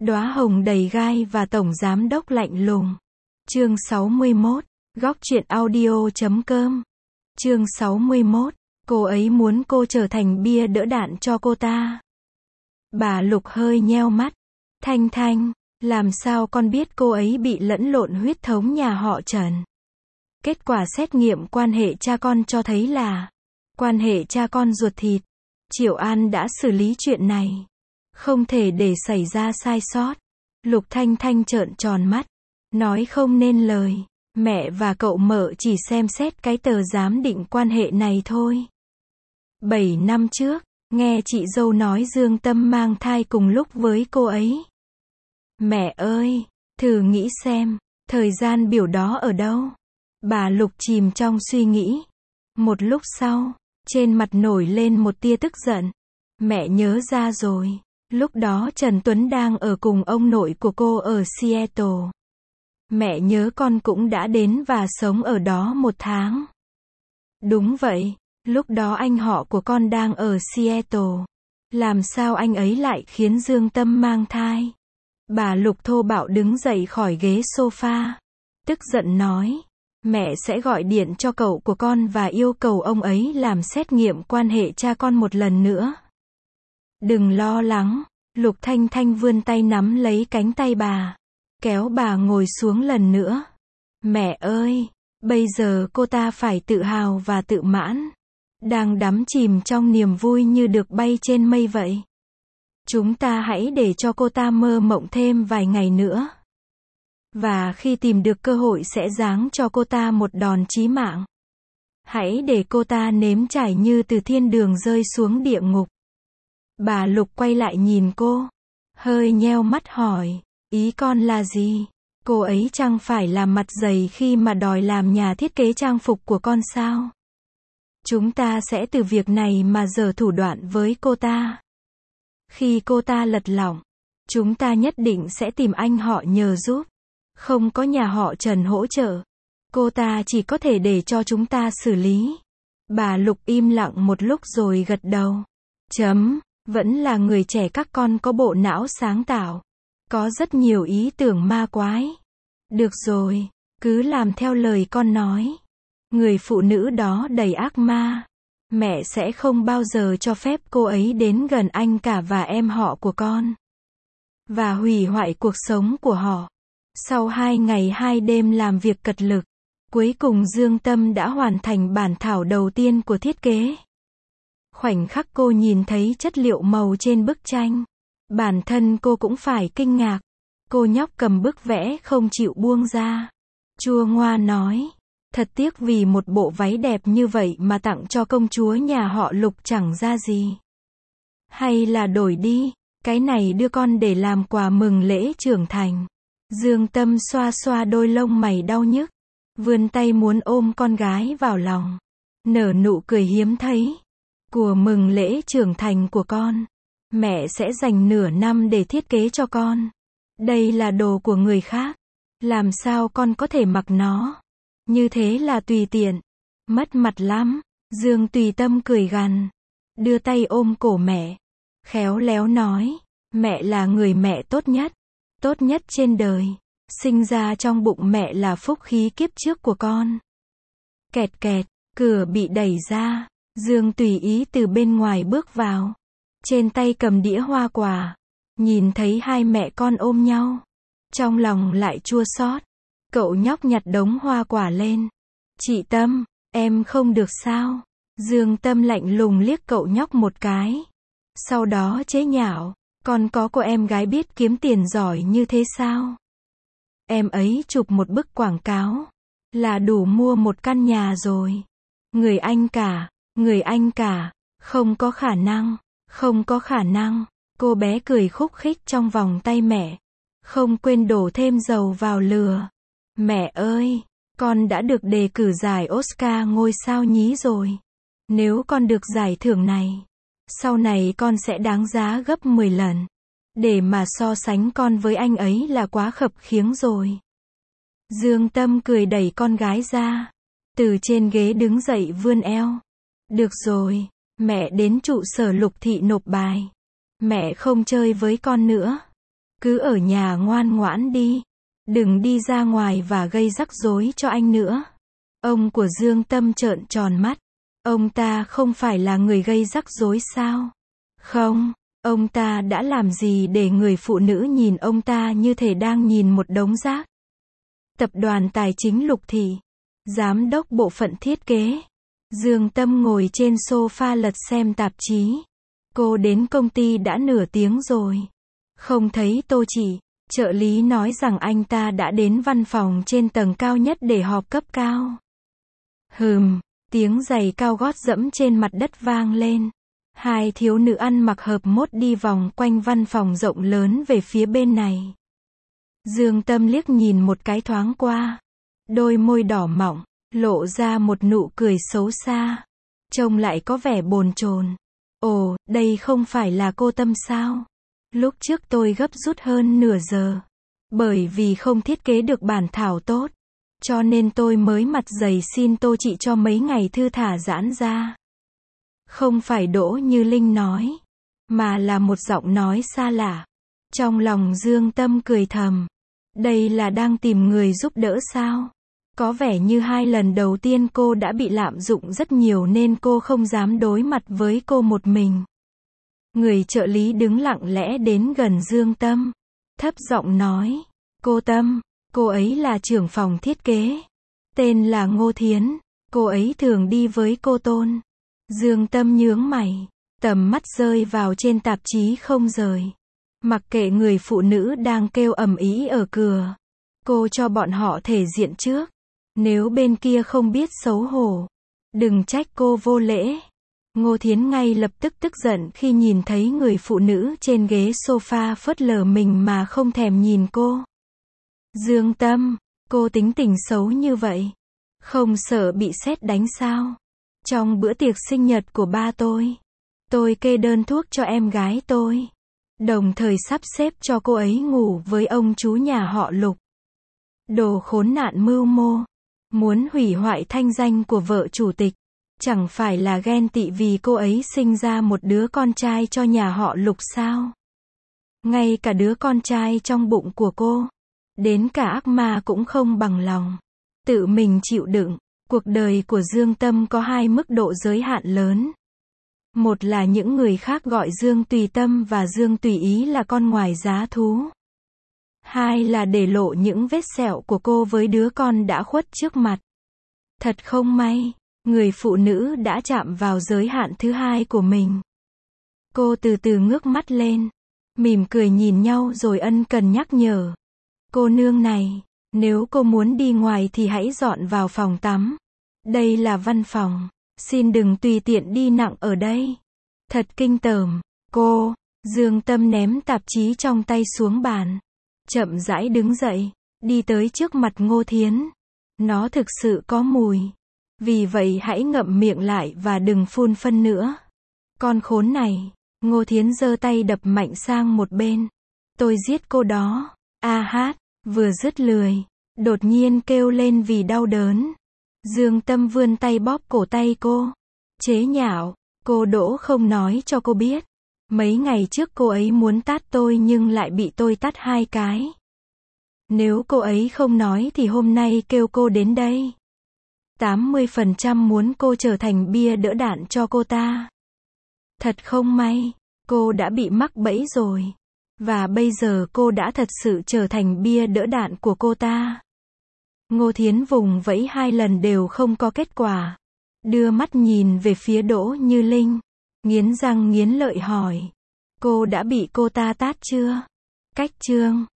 Đóa hồng đầy gai và tổng giám đốc lạnh lùng. Chương 61, góc truyện audio.com. Chương 61, cô ấy muốn cô trở thành bia đỡ đạn cho cô ta. Bà Lục hơi nheo mắt. Thanh Thanh, làm sao con biết cô ấy bị lẫn lộn huyết thống nhà họ Trần? Kết quả xét nghiệm quan hệ cha con cho thấy là quan hệ cha con ruột thịt. Triệu An đã xử lý chuyện này. Không thể để xảy ra sai sót. Lục Thanh Thanh trợn tròn mắt. Nói không nên lời. Mẹ và cậu mợ chỉ xem xét cái tờ giám định quan hệ này thôi. 7 năm trước, nghe chị dâu nói Dương Tâm mang thai cùng lúc với cô ấy. Mẹ ơi, thử nghĩ xem, thời gian biểu đó ở đâu? Bà Lục chìm trong suy nghĩ. Một lúc sau, trên mặt nổi lên một tia tức giận. Mẹ nhớ ra rồi. Lúc đó Trần Tuấn đang ở cùng ông nội của cô ở Seattle. Mẹ nhớ con cũng đã đến và sống ở đó 1 tháng. Đúng vậy, lúc đó anh họ của con đang ở Seattle. Làm sao anh ấy lại khiến Dương Tâm mang thai? Bà Lục thô bạo đứng dậy khỏi ghế sofa. Tức giận nói, mẹ sẽ gọi điện cho cậu của con và yêu cầu ông ấy làm xét nghiệm quan hệ cha con một lần nữa. Đừng lo lắng. Lục Thanh Thanh vươn tay nắm lấy cánh tay bà, kéo bà ngồi xuống lần nữa. Mẹ ơi, bây giờ cô ta phải tự hào và tự mãn. Đang đắm chìm trong niềm vui như được bay trên mây vậy. Chúng ta hãy để cho cô ta mơ mộng thêm vài ngày nữa. Và khi tìm được cơ hội sẽ giáng cho cô ta một đòn chí mạng. Hãy để cô ta nếm trải như từ thiên đường rơi xuống địa ngục. Bà Lục quay lại nhìn cô, hơi nheo mắt hỏi, ý con là gì? Cô ấy chẳng phải làm mặt dày khi mà đòi làm nhà thiết kế trang phục của con sao? Chúng ta sẽ từ việc này mà giở thủ đoạn với cô ta. Khi cô ta lật lọng, chúng ta nhất định sẽ tìm anh họ nhờ giúp. Không có nhà họ Trần hỗ trợ, cô ta chỉ có thể để cho chúng ta xử lý. Bà Lục im lặng một lúc rồi gật đầu. Vẫn là người trẻ các con có bộ não sáng tạo. Có rất nhiều ý tưởng ma quái. Được rồi, cứ làm theo lời con nói. Người phụ nữ đó đầy ác ma. Mẹ sẽ không bao giờ cho phép cô ấy đến gần anh cả và em họ của con. Và hủy hoại cuộc sống của họ. Sau 2 ngày 2 đêm làm việc cật lực, cuối cùng Dương Tâm đã hoàn thành bản thảo đầu tiên của thiết kế. Khoảnh khắc cô nhìn thấy chất liệu màu trên bức tranh, bản thân cô cũng phải kinh ngạc. Cô nhóc cầm bức vẽ không chịu buông ra. Chua ngoa nói, thật tiếc vì một bộ váy đẹp như vậy mà tặng cho công chúa nhà họ Lục chẳng ra gì. Hay là đổi đi, cái này đưa con để làm quà mừng lễ trưởng thành. Dương Tâm xoa xoa đôi lông mày đau nhức, vươn tay muốn ôm con gái vào lòng, nở nụ cười hiếm thấy. Của mừng lễ trưởng thành của con, mẹ sẽ dành nửa năm để thiết kế cho con. Đây là đồ của người khác, làm sao con có thể mặc nó? Như thế là tùy tiện, mất mặt lắm. Dương Tùy Tâm cười gằn, đưa tay ôm cổ mẹ, khéo léo nói, mẹ là người mẹ tốt nhất trên đời. Sinh ra trong bụng mẹ là phúc khí kiếp trước của con. Kẹt kẹt, cửa bị đẩy ra. Dương Tùy Ý từ bên ngoài bước vào. Trên tay cầm đĩa hoa quả. Nhìn thấy hai mẹ con ôm nhau, trong lòng lại chua xót. Cậu nhóc nhặt đống hoa quả lên. Chị Tâm, em không được sao? Dương Tâm lạnh lùng liếc cậu nhóc một cái. Sau đó chế nhạo, con có cô em gái biết kiếm tiền giỏi như thế sao? Em ấy chụp một bức quảng cáo là đủ mua một căn nhà rồi. Người anh cả, không có khả năng. Cô bé cười khúc khích trong vòng tay mẹ, không quên đổ thêm dầu vào lửa. Mẹ ơi, con đã được đề cử giải Oscar ngôi sao nhí rồi. Nếu con được giải thưởng này, sau này con sẽ đáng giá gấp 10 lần. Để mà so sánh con với anh ấy là quá khập khiễng rồi. Dương Tâm cười đẩy con gái ra, từ trên ghế đứng dậy vươn eo. Được rồi, mẹ đến trụ sở Lục thị nộp bài. Mẹ không chơi với con nữa. Cứ ở nhà ngoan ngoãn đi. Đừng đi ra ngoài và gây rắc rối cho anh nữa. Ông của Dương Tâm trợn tròn mắt. Ông ta không phải là người gây rắc rối sao? Không, ông ta đã làm gì để người phụ nữ nhìn ông ta như thể đang nhìn một đống rác? Tập đoàn Tài chính Lục Thị, giám đốc bộ phận thiết kế. Dương Tâm ngồi trên sofa lật xem tạp chí. Cô đến công ty đã nửa tiếng rồi. Không thấy Tô Chỉ. Trợ lý nói rằng anh ta đã đến văn phòng trên tầng cao nhất để họp cấp cao. Tiếng giày cao gót dẫm trên mặt đất vang lên. Hai thiếu nữ ăn mặc hợp mốt đi vòng quanh văn phòng rộng lớn về phía bên này. Dương Tâm liếc nhìn một cái thoáng qua. Đôi môi đỏ mọng, lộ ra một nụ cười xấu xa. Trông lại có vẻ bồn chồn. Ồ, đây không phải là cô Tâm sao? Lúc trước tôi gấp rút hơn nửa giờ. Bởi vì không thiết kế được bản thảo tốt. Cho nên tôi mới mặt dày xin Tô Chị cho mấy ngày thư thả giãn ra. Không phải Đỗ Như Linh nói. Mà là một giọng nói xa lạ. Trong lòng Dương Tâm cười thầm. Đây là đang tìm người giúp đỡ sao? Có vẻ như 2 lần đầu tiên cô đã bị lạm dụng rất nhiều nên cô không dám đối mặt với cô một mình. Người trợ lý đứng lặng lẽ đến gần Dương Tâm. Thấp giọng nói. Cô Tâm, cô ấy là trưởng phòng thiết kế. Tên là Ngô Thiến. Cô ấy thường đi với cô Tôn. Dương Tâm nhướng mày. Tầm mắt rơi vào trên tạp chí không rời. Mặc kệ người phụ nữ đang kêu ầm ĩ ở cửa. Cô cho bọn họ thể diện trước. Nếu bên kia không biết xấu hổ. Đừng trách cô vô lễ. Ngô Thiến ngay lập tức tức giận khi nhìn thấy người phụ nữ trên ghế sofa phớt lờ mình mà không thèm nhìn cô. Dương Tâm, cô tính tình xấu như vậy. Không sợ bị sét đánh sao? Trong bữa tiệc sinh nhật của ba tôi kê đơn thuốc cho em gái tôi. Đồng thời sắp xếp cho cô ấy ngủ với ông chú nhà họ Lục. Đồ khốn nạn mưu mô. Muốn hủy hoại thanh danh của vợ chủ tịch. Chẳng phải là ghen tị vì cô ấy sinh ra một đứa con trai cho nhà họ Lục sao? Ngay cả đứa con trai trong bụng của cô. Đến cả ác ma cũng không bằng lòng. Tự mình chịu đựng. Cuộc đời của Dương Tâm có 2 mức độ giới hạn lớn. Một là những người khác gọi Dương Tùy Tâm và Dương Tùy Ý là con ngoài giá thú. 2 là để lộ những vết sẹo của cô với đứa con đã khuất trước mặt. Thật không may, người phụ nữ đã chạm vào giới hạn thứ 2 của mình. Cô từ từ ngước mắt lên, mỉm cười nhìn nhau rồi ân cần nhắc nhở. Cô nương này, nếu cô muốn đi ngoài thì hãy dọn vào phòng tắm. Đây là văn phòng, xin đừng tùy tiện đi nặng ở đây. Thật kinh tởm, cô. Dương Tâm ném tạp chí trong tay xuống bàn. Chậm rãi đứng dậy, đi tới trước mặt Ngô Thiến. Nó thực sự có mùi. Vì vậy hãy ngậm miệng lại và đừng phun phân nữa. Con khốn này. Ngô Thiến giơ tay đập mạnh sang một bên. Tôi giết cô đó. A hát, vừa dứt lời. Đột nhiên kêu lên vì đau đớn. Dương Tâm vươn tay bóp cổ tay cô. Chế nhạo, cô Đỗ không nói cho cô biết. Mấy ngày trước cô ấy muốn tát tôi nhưng lại bị tôi tát 2 cái. Nếu cô ấy không nói thì hôm nay kêu cô đến đây. 80% muốn cô trở thành bia đỡ đạn cho cô ta. Thật không may, cô đã bị mắc bẫy rồi. Và bây giờ cô đã thật sự trở thành bia đỡ đạn của cô ta. Ngô Thiến vùng vẫy 2 lần đều không có kết quả. Đưa mắt nhìn về phía Đỗ Như Linh. Nghiến răng nghiến lợi hỏi. Cô đã bị cô ta tát chưa? Cách chương